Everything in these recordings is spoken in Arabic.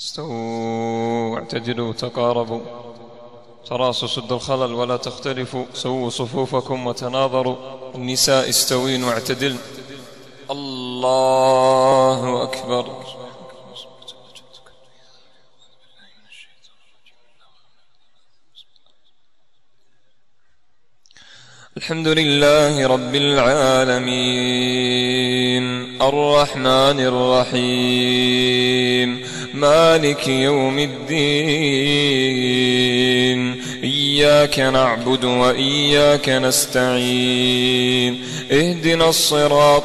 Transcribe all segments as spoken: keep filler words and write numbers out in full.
استووا واعتدلوا تقاربوا تراصوا سدوا الخلل ولا تختلفوا سووا صفوفكم وتناظروا. النساء استوين واعتدلن. الله أكبر. الحمد لله رب العالمين الرحمن الرحيم مالك يوم الدين إياك نعبد وإياك نستعين اهدنا الصراط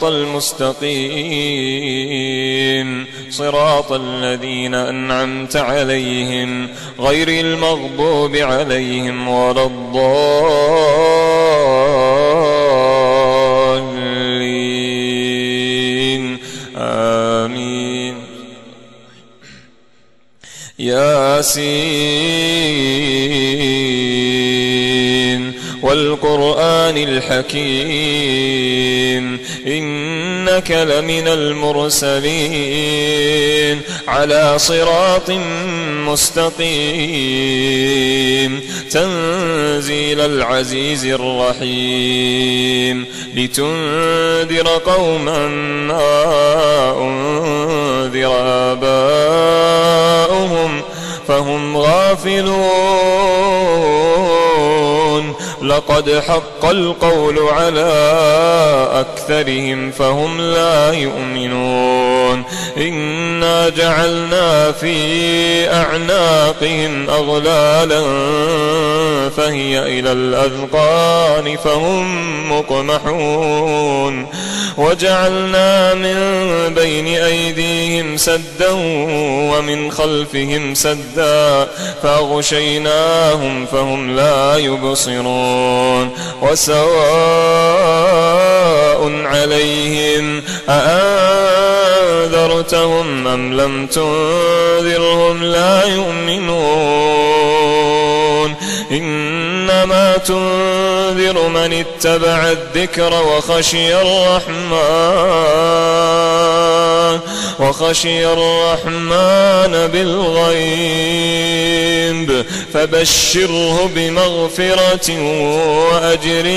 المستقيم صراط الذين أنعمت عليهم غير المغضوب عليهم ولا الضالين آمين. ياسين والقرآن الحكيم إنك لمن المرسلين على صراط مستقيم تنزيل العزيز الرحيم لتنذر قوما ما أنذر آباؤهم فهم غافلون لقد حق القول على أكثرهم فهم لا يؤمنون إنا جعلنا في أعناقهم أغلالا فهي إلى الأذقان فهم مقمحون وجعلنا من بين أيديهم سدا ومن خلفهم سدا فأغشيناهم فهم لا يبصرون وسواء عليهم أأنذرتهم أم لم تنذرهم لا يؤمنون إنما تنذر من اتبع الذكر وخشي الرحمن وخشي الرحمن بالغيب فبشره بمغفرة وأجر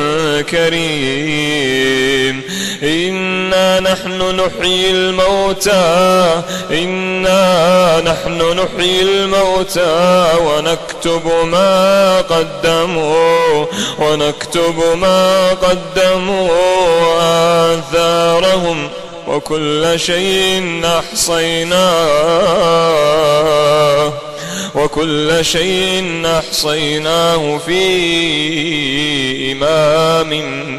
كريم. إنا نحن نحيي الموتى إنا نحن نحيي الموتى ونكتب ما قدموا ونكتب ما قدموا وآثارهم وكل شيء أحصيناه وكل شيء أحصيناه في إمام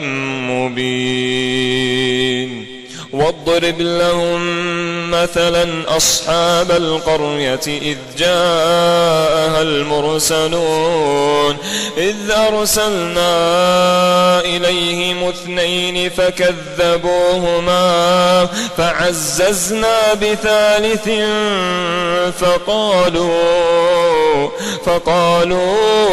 مبين. واضرب لهم مثلا أصحاب القرية إذ جاءها المرسلون إذ أرسلنا إليهم اثنين فكذبوهما فعززنا بثالث فقالوا فقالوا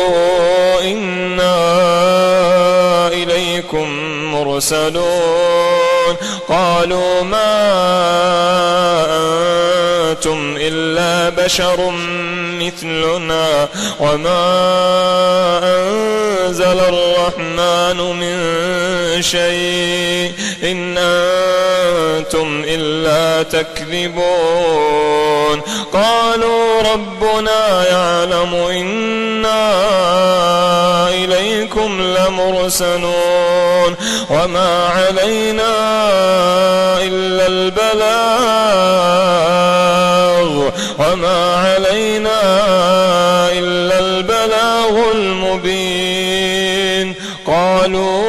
إنا إليكم مرسلون قالوا ما أنتم إلا بشر مثلنا وما أنزل الرحمن من شيء إن أنتم إلا تكذبون. قالوا ربنا يعلم إنا إليكم لمرسلون وما علينا إلا البلاغ وما علينا إلا البلاغ المبين. قالوا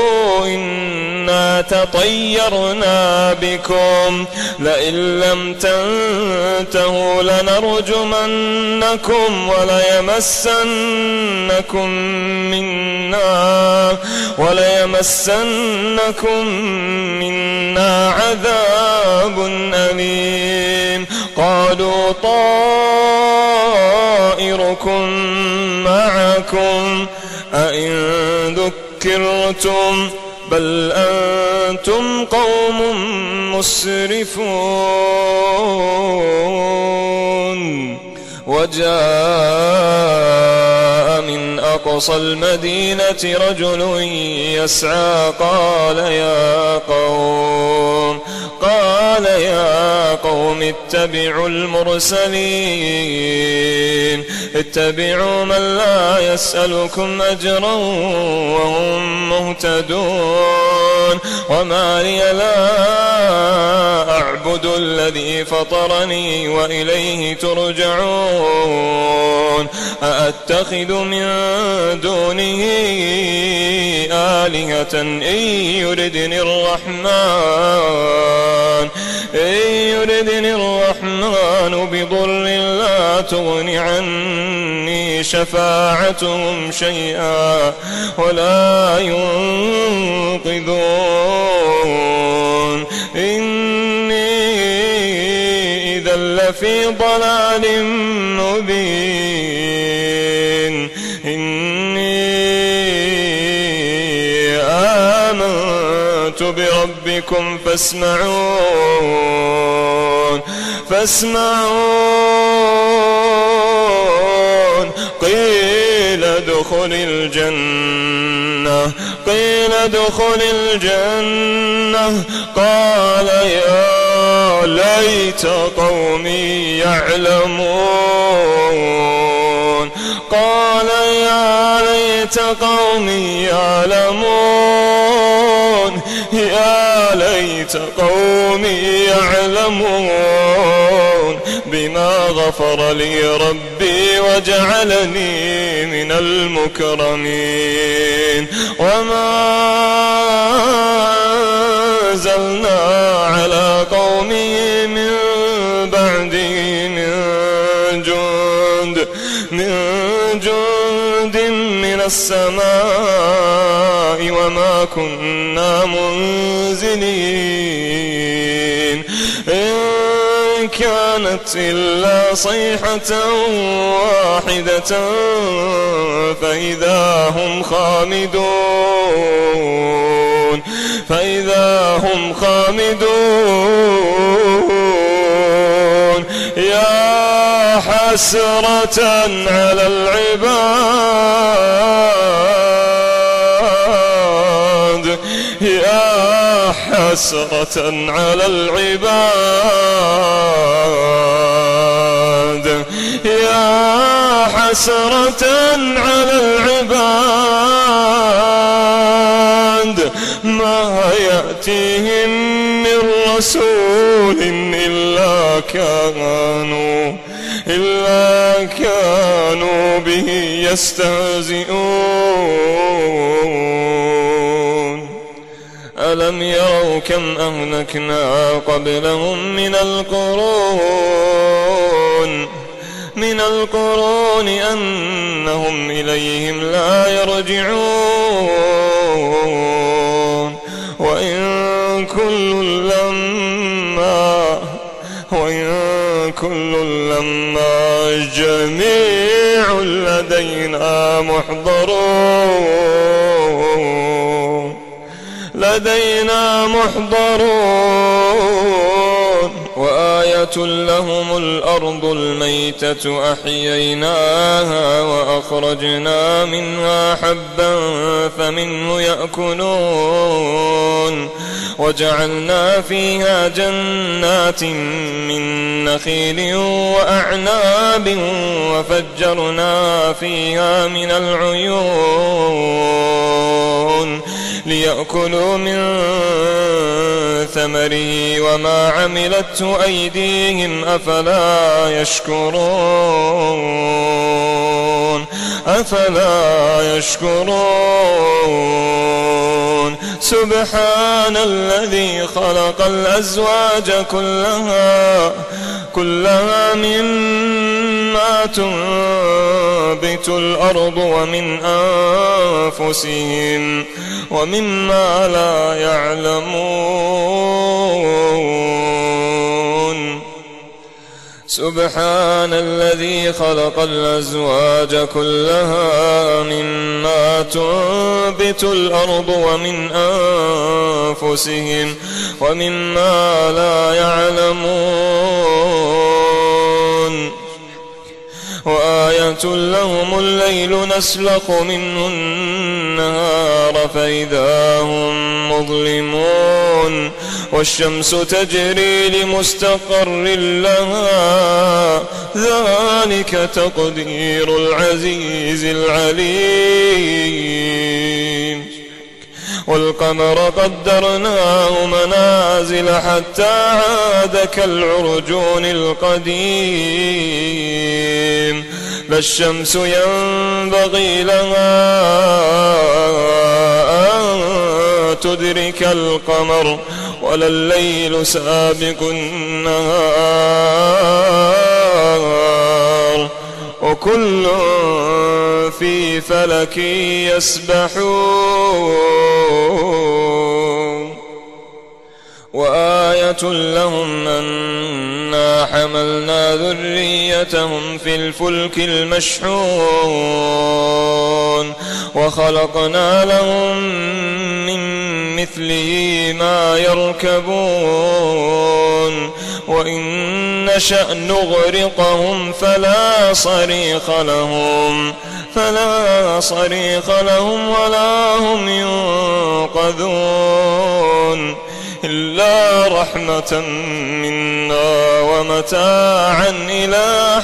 إنا تطيرنا بكم لئن لم تنتهوا لنرجمنكم وليمسنكم منا وليمسنكم منا عذاب أليم. قالوا طائركم معكم أئن ذكرتم بل أنتم قوم مسرفون. وجاء من أقصى المدينة رجل يسعى قال يا قوم قال يا قوم اتبعوا المرسلين اتبعوا من لا يسألكم أجرا وهم مهتدون وما لي لا أعبد الذي فطرني وإليه ترجعون أأتخذ من دونه آلهة إن يردني الرحمن إن يردني الرحمن بضر لا تغن عني شفاعتهم شيئا ولا ينقذون إني إذا لفي ضلال مبين إني آمنت بربكم فاسمعون فاسمعون قيل ادخل الجنة قيل ادخل الجنة قال يا ليت قومي يعلمون قال يا ليت قومي يعلمون يا ليت قومي يعلمون بما غفر لي ربي وجعلني من المكرمين وما أنزلنا على قومه من بعده من جند من جند من السماء وما كنا منزلين إن كانت إلا صيحة واحدة فإذا هم خامدون فإذا هم خامدون يا حسرة على العباد يا حسرة على العباد يا حسرة على العباد ما يأتيهم من رسول إلا كانوا إلا كانوا به يستهزئون ألم يروا كم أهلكنا قبلهم من القرون من القرون أنهم إليهم لا يرجعون وإن كل لما وإن كل لما جميع لدينا محضرون لدينا محضرون وآية لهم الأرض الميتة أحييناها وأخرجنا منها حبا فمنه يأكلون وجعلنا فيها جنات من نخيل وأعناب وفجرنا فيها من العيون ليأكلوا من ثمره وما عملته أيديهم أفلا يشكرون أفلا يشكرون سبحان الذي خلق الأزواج كلها كلها مما تنبت الأرض ومن أنفسهم ومما لا يعلمون سبحان الذي خلق الأزواج كلها مما تنبت الأرض ومن أنفسهم ومما لا يعلمون وآية لهم الليل نسلخ منه النهار فإذا هم مظلمون والشمس تجري لمستقر لها ذلك تقدير العزيز العليم والقمر قدرناه منازل حتى عاد كالعرجون القديم لا الشمس ينبغي لها أن تدرك القمر ولا الليل سابق النهار وكل في فلك يسبحون وآية لهم أنا حملنا ذريتهم في الفلك المشحون وخلقنا لهم من مثله ما يركبون وإن نشأ نغرقهم فلا صريخ لهم فلا صريخ لهم ولا هم ينقذون إلا رحمة منا ومتاعا إلى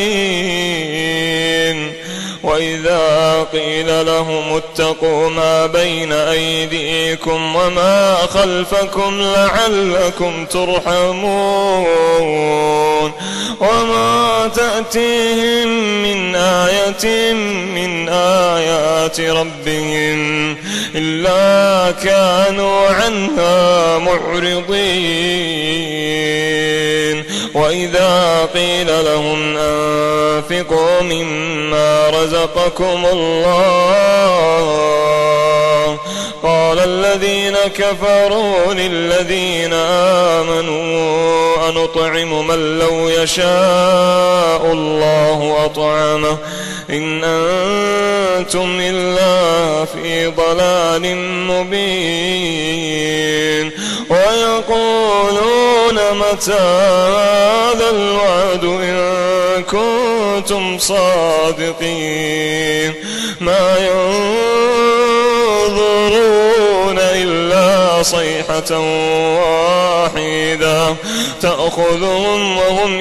حين وإذا قيل لهم اتقوا ما بين أيديكم وما خلفكم لعلكم ترحمون وما تأتيهم من آية من آيات ربهم إلا كانوا عنها معرضين وإذا قيل لهم أنفقوا مما رزقكم الله قال الذين كفروا للذين آمنوا أنطعم من لو يشاء الله أطعمه إن أنتم إلا في ضلال مبين ويقولون متى هذا الوعد إن كنتم صادقين ما ينظرون إلا صيحة واحدة تأخذهم وهم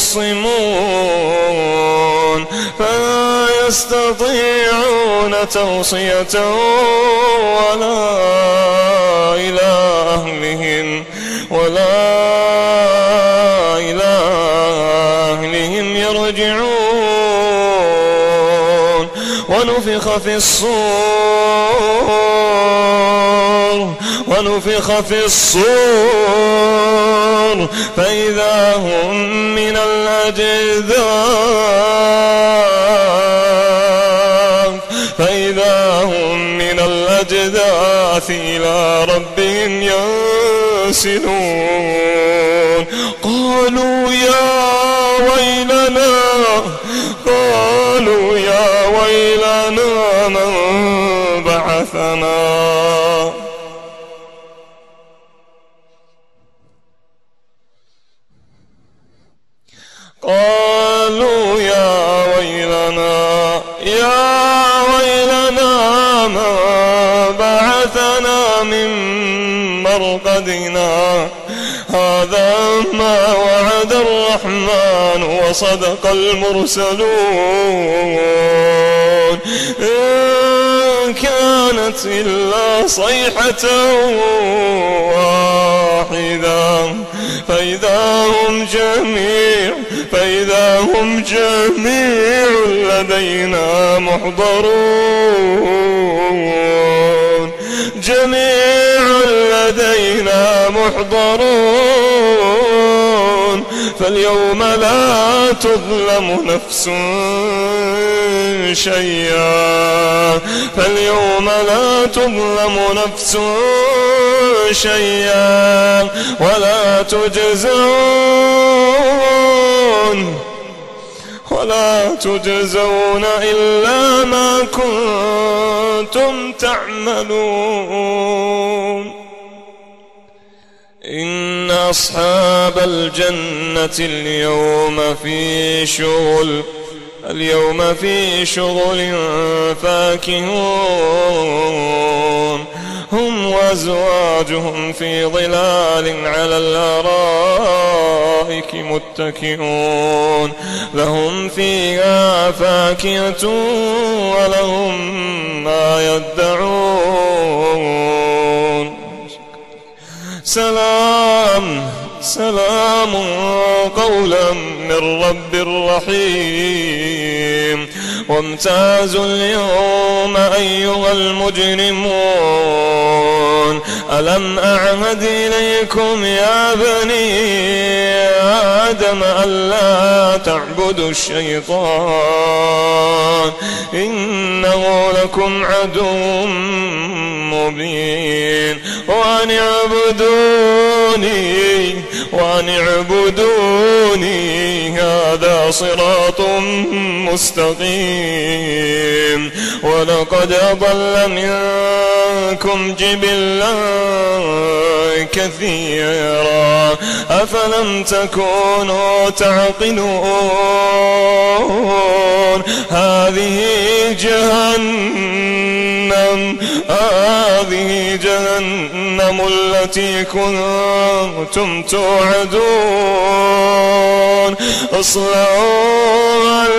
يخصمون فلا يستطيعون توصية ولا إلى أهلهم ولا إلى أهلهم يرجعون ونفخ في الصور ونفخ في الصور فإذا هم من الأجداث فإذا هم من الأجداث إلى ربهم ينسلون قالوا يا ويلنا قالوا يا ويلنا من بعثنا قالوا يا ويلنا يا ويلنا ما بعثنا من مرقدنا هذا ما وعد الرحمن وصدق المرسلون إن كانت إلا صيحة واحدة فإذا هم جميع فإذا هم جميع لدينا محضرون جميع لدينا محضرون فاليوم لا تظلم نفس شيئا فاليوم لا تظلم نفس شيئا ولا تجزون ولا تجزون إلا ما كنتم تعملون إن أصحاب الجنة اليوم في شغل اليوم في شغل فاكهون هم وأزواجهم في ظلال على الأرائك متكئون لهم فيها فاكهة ولهم ما يدعون سلام سلام قولا من رب رحيم وامتازوا اليوم أيها المجرمون ألم أعهد إليكم يا بني آدم ألا تعبدوا الشيطان إنه لكم عدو مبين وأن اعبدوني وأن اعبدوني هذا صراط مستقيم ولقد أضل منكم جبلا كثيرا أفلم تكونوا تعقلون هذه جهنم هذه جهنم التي كنتم توعدون اصلوها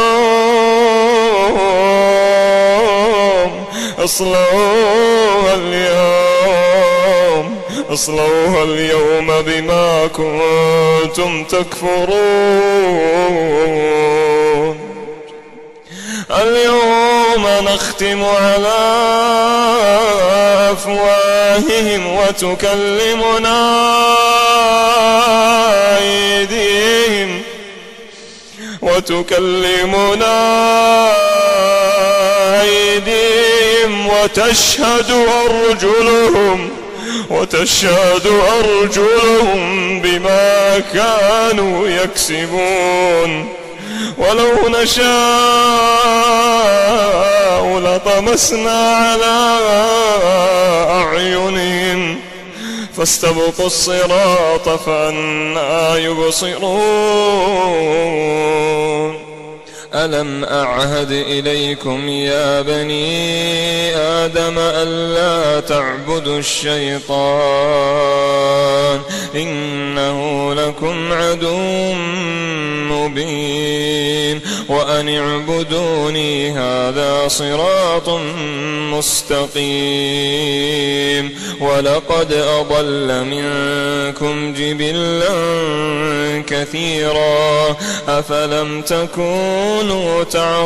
اليوم اصلوها اليوم اصلوها اليوم بما كنتم تكفرون اليوم نختم على أفواههم وتكلمنا أيديهم وتكلمنا أيديهم وتشهد أرجلهم وتشهد أرجلهم بما كانوا يكسبون ولو نشاء لطمسنا على أعينهم فاستبقوا الصراط فأنى يبصرون ألم أعهد إليكم يا بني آدم ألا تعبدوا الشيطان إنه لكم عدو مبين وأن اعبدوني هذا صراط مستقيم ولقد أضل منكم جبلا كثيرا أفلم تكونوا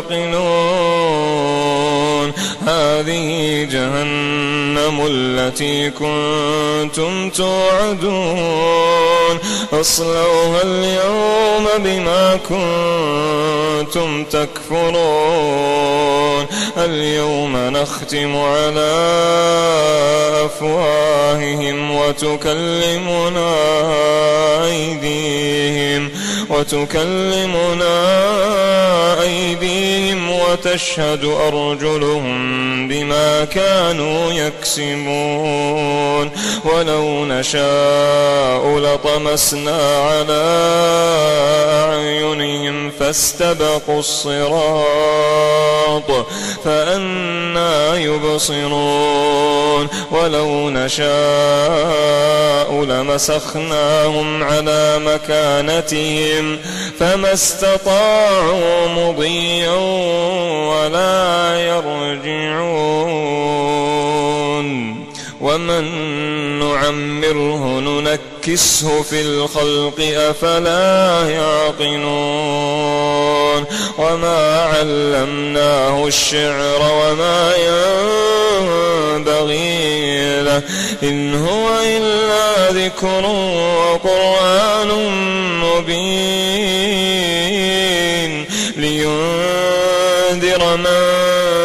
تعقلون هذه جهنم التي كنتم توعدون اصلوها اليوم بما كنتم تكفرون اليوم نختم على أفواههم وتكلمنا أيديهم وتكلمنا أيديهم وتشهد أرجلهم بما كانوا يكسبون ولو نشاء لطمسنا على أعينهم فاستبقوا الصراط فأنى يبصرون ولو نشاء لمسخناهم على مكانتهم فما استطاعوا مضيا ولا يرجعون ومن نعمره ننكسه في الخلق أفلا يعقلون وما علمناه الشعر وما ينبغي له إن هو إلا ذكر وقرآن مبين لينذر من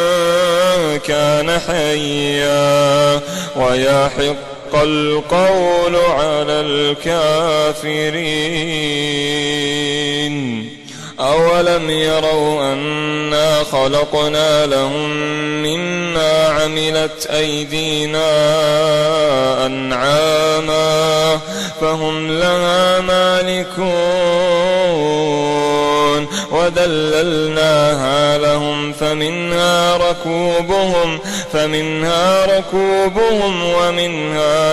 كان حيا ويحق القول على الكافرين أولم يروا أنا خلقنا لهم مما عملت أيدينا أنعاما فهم لها مالكون وذللناها لهم فمنها ركوبهم فمنها ركوبهم ومنها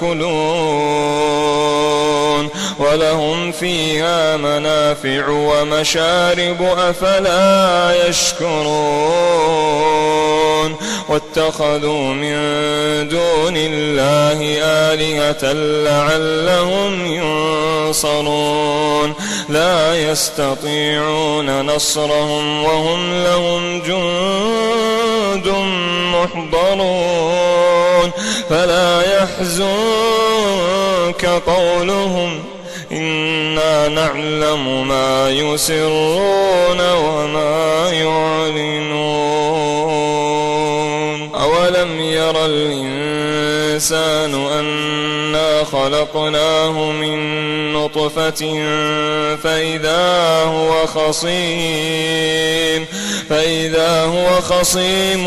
يأكلون ولهم فيها منافع ومشارب أفلا يشكرون واتخذوا من دون الله آلهة لعلهم ينصرون لا يستطيعون نصرهم وهم لهم جند محضرون فلا يحزنك قولهم إنا نعلم ما يسرون وما يعلنون أولم ير الإنسان أنا خلقناه من نطفة فإذا هو خصيم فإذا هو خصيم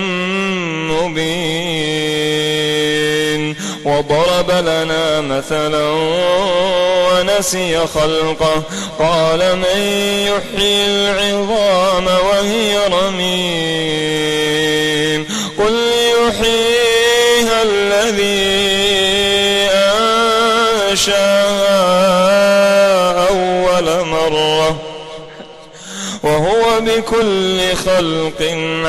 مبين وضرب لنا مثلا ونسي خلقه قال من يحيي العظام وهي رميم قل يحييها الذي أنشأها أول مرة وهو بكل خلق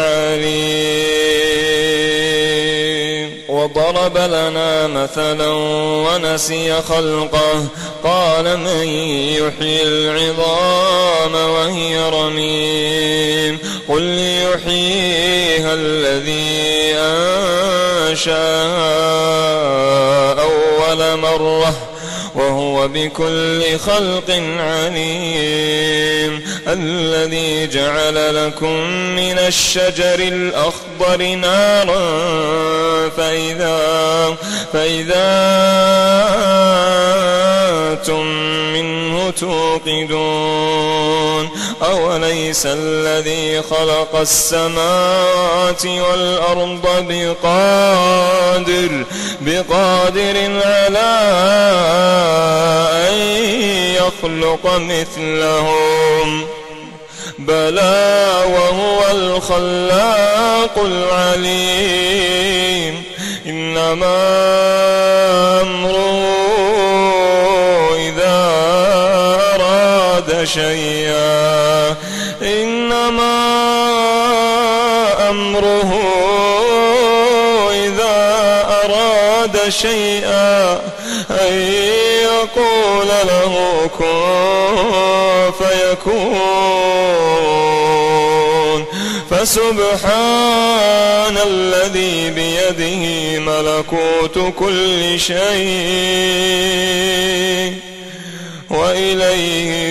عليم وضرب لنا مثلا ونسي خلقه قال من يحيي العظام وهي رميم قل يحييها الذي أنشأها أول مرة وهو بكل خلق عليم الذي جعل لكم من الشجر الأخضر نارا فإذا, فإذا أنتم منه توقدون أوليس الذي خلق السماوات والأرض بقادر بقادر على أن يخلق مثلهم بلى وهو الخلاق العليم إنما أمره إذا أراد شيئا إنما أمره إذا أراد شيئا أن يقول له كن فيكون فسبحان الذي بيده ملكوت كل شيء وإليه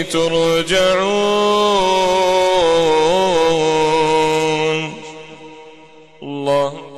ترجعون. الله